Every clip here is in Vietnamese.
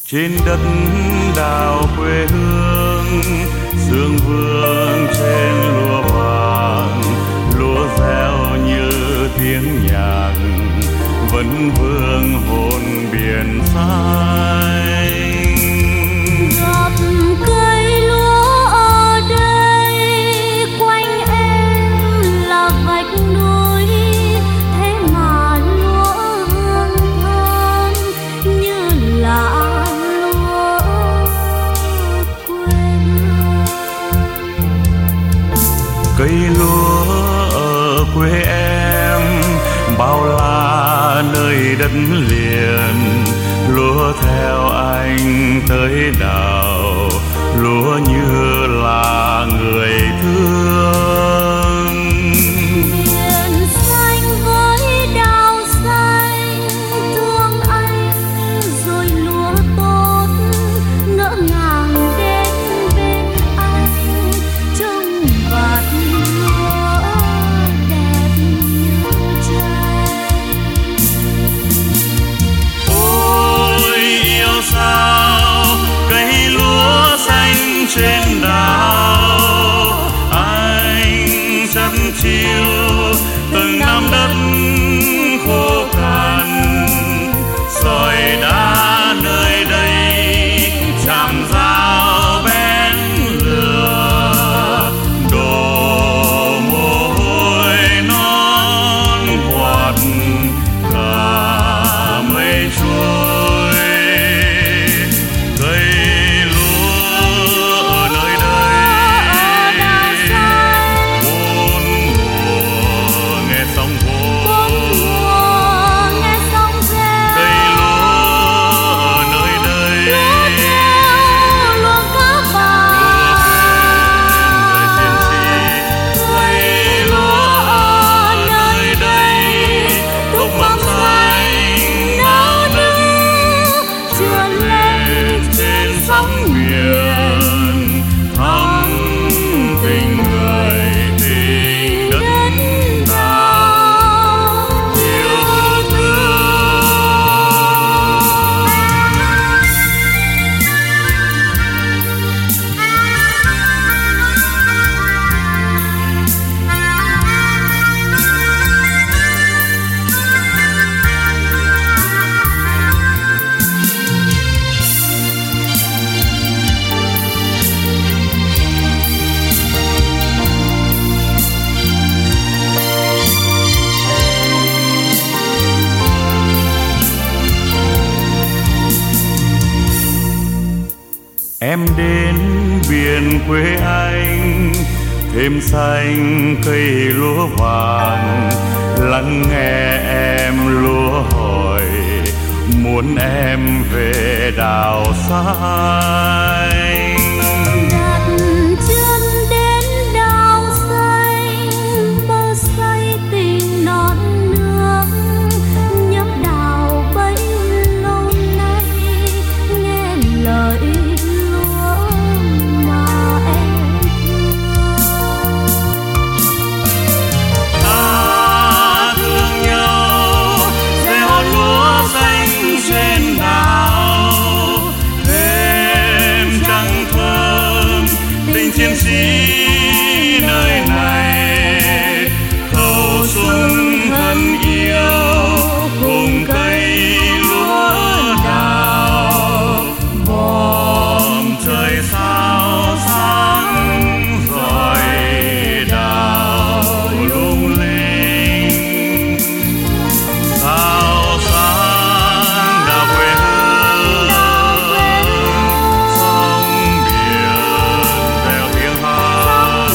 trên đất đảo quê hương, sương vương trên lúa vàng, lúa reo như tiếng nhạc vẫn vương hồn biển xanh. Gặp cây lúa ở đây, quanh em là vách núi, thế mà lúa hương thơm như là lúa quê hương. Cây lúa ở quê em bao la nơi đất liền, lúa theo anh tới đảo, lúa như là người thương. Biển xanh với đào xanh, thương anh rồi lúa tốt ngỡ ngàng đến bên anh, trong vạt lúa đẹp như tranh. Ôi yêu sao cây lúa xanh trên đảo, anh chắc chiều từng năm đất khô cằn, sỏi đá nơi đây chạm dao bén lửa, đổ mồ hôi non quạt cả mây trôi. Cây lúa ở nơi đây bốn mùa nghe sóng vỗ, Nghe sóng reo, cây lúa ở nơi đây luống cá vàng, người chiến sĩ. Cây lúa ở nơi đây thúc mầm xanh nao nức, trườn lên trên sóng biển, thắm tình người tình đất đảo yêu thương. Em đến biển quê anh, thêm xanh cây lúa vàng, lắng nghe em lúa hỏi muốn em về đảo xanh. đặt chân đến đảo xanh, bờ say tình non nước, nhớ đảo bấy lâu nay, nghe lời lúa mà em thương. Ta thương nhau gieo lúa xanh trên đảo, thêm trăng thơm tình chiến sĩ nơi này, cầu xuân thân yêu cùng cây lúa đào, bom trời sao sáng rọi đào lung linh. Sao sáng đảo quê hương, sóng biển reo tiếng hát,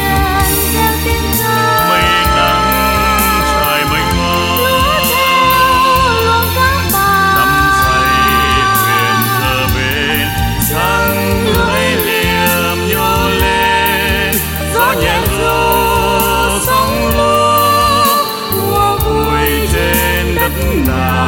mây nắng trời mênh mông, đắm say thuyền giờ bên trăng lưỡi liềm nhô lên, gió nhẹ ru sóng lúa mùa vui trên đất đảo.